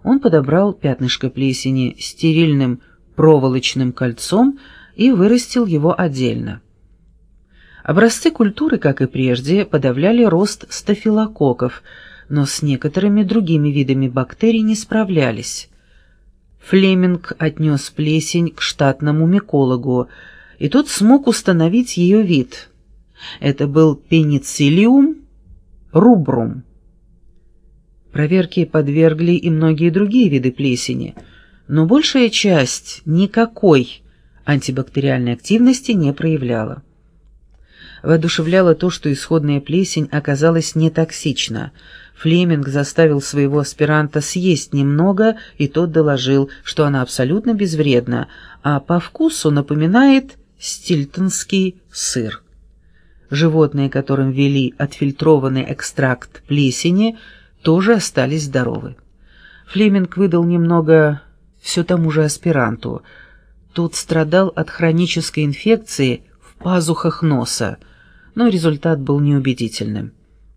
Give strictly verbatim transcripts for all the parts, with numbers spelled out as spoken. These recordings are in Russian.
Он подобрал пятнышко плесени стерильным проволочным кольцом и вырастил его отдельно. Образцы культуры, как и прежде, подавляли рост стафилококков, но с некоторыми другими видами бактерий не справлялись. Флеминг отнес плесень к штатному микологу, и тот смог установить ее вид. Это был пенициллиум рубрум. Проверке подвергли и многие другие виды плесени, но большая часть никакой антибактериальной активности не проявляла. Воодушевляло то, что исходная плесень оказалась нетоксична. Флеминг заставил своего аспиранта съесть немного, и тот доложил, что она абсолютно безвредна, а по вкусу напоминает стильтонский сыр. Животные, которым ввели отфильтрованный экстракт плесени, тоже остались здоровы. Флеминг выдал немного все тому же аспиранту. Тот страдал от хронической инфекции в пазухах носа, но результат был неубедительным.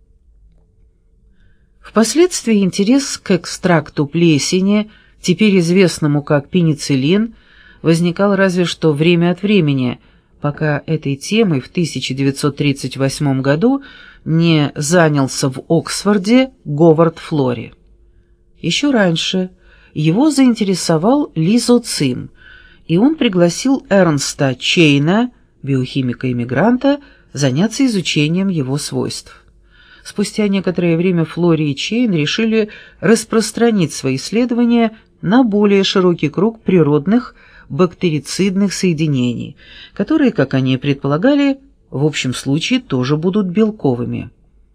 Впоследствии интерес к экстракту плесени, теперь известному как пенициллин, возникал разве что время от времени, пока этой темой в тысяча девятьсот тридцать восьмом году не занялся в Оксфорде Говард Флори. Еще раньше его заинтересовал лизоцим, и он пригласил Эрнста Чейна, биохимика-иммигранта, заняться изучением его свойств. Спустя некоторое время Флори и Чейн решили распространить свои исследования на более широкий круг природных бактерицидных соединений, которые, как они предполагали, в общем случае тоже будут белковыми.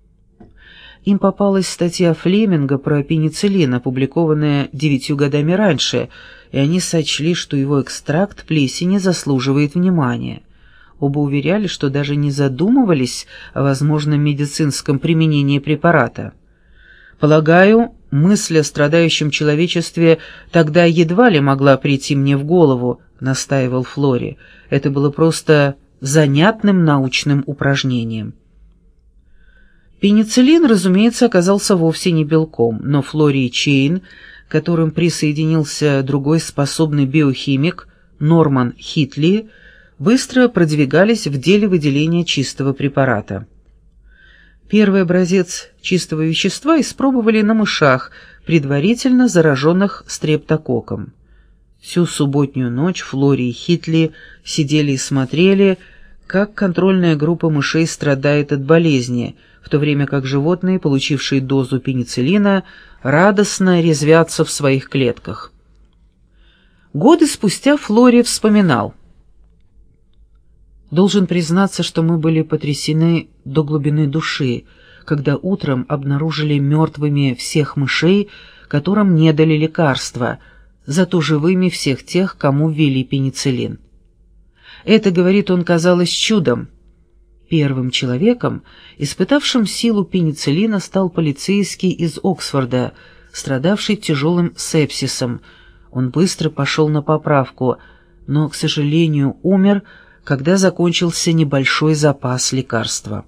Им попалась статья Флеминга про пенициллин, опубликованная девятью годами раньше, и они сочли, что его экстракт плесени заслуживает внимания. Оба уверяли, что даже не задумывались о возможном медицинском применении препарата. «Полагаю, мысль о страдающем человечестве тогда едва ли могла прийти мне в голову», — настаивал Флори. «Это было просто занятным научным упражнением». Пенициллин, разумеется, оказался вовсе не белком, но Флори и Чейн, к которым присоединился другой способный биохимик Норман Хитли, быстро продвигались в деле выделения чистого препарата. Первый образец чистого вещества испробовали на мышах, предварительно зараженных стрептококком. Всю субботнюю ночь Флори и Хитли сидели и смотрели, как контрольная группа мышей страдает от болезни, в то время как животные, получившие дозу пенициллина, радостно резвятся в своих клетках. Годы спустя Флори вспоминал: «Должен признаться, что мы были потрясены до глубины души, когда утром обнаружили мертвыми всех мышей, которым не дали лекарства, зато живыми всех тех, кому ввели пенициллин. Это, говорит он, казалось чудом. Первым человеком, испытавшим силу пенициллина, стал полицейский из Оксфорда, страдавший тяжелым сепсисом. Он быстро пошел на поправку, но, к сожалению, умер, когда закончился небольшой запас лекарства».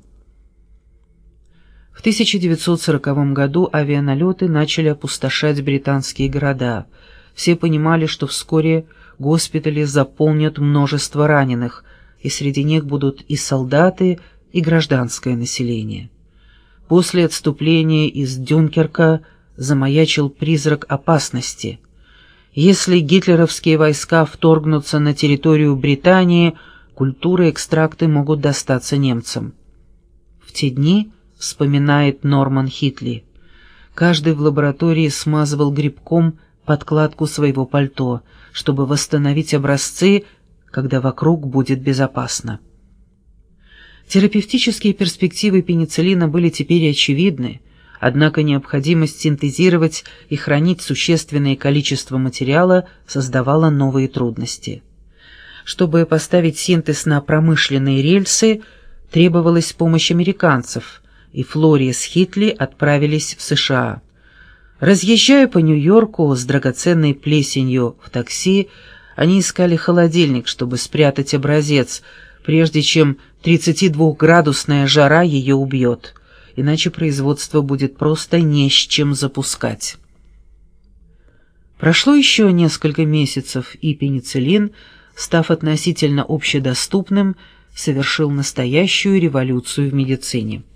В тысяча девятьсот сороковом году авианалеты начали опустошать британские города. Все понимали, что вскоре госпитали заполнят множество раненых, и среди них будут и солдаты, и гражданское население. После отступления из Дюнкерка замаячил призрак опасности. Если гитлеровские войска вторгнутся на территорию Британии, культуры и экстракты могут достаться немцам. В те дни, вспоминает Норман Хитли, каждый в лаборатории смазывал грибком подкладку своего пальто, чтобы восстановить образцы, когда вокруг будет безопасно. Терапевтические перспективы пенициллина были теперь очевидны, однако необходимость синтезировать и хранить существенное количество материала создавала новые трудности. Чтобы поставить синтез на промышленные рельсы, требовалась помощь американцев, и Флори с Хитли отправились в США. Разъезжая по Нью-Йорку с драгоценной плесенью в такси, они искали холодильник, чтобы спрятать образец, прежде чем тридцатидвухградусная жара ее убьет, иначе производство будет просто не с чем запускать. Прошло еще несколько месяцев, и пенициллин, став относительно общедоступным, совершил настоящую революцию в медицине.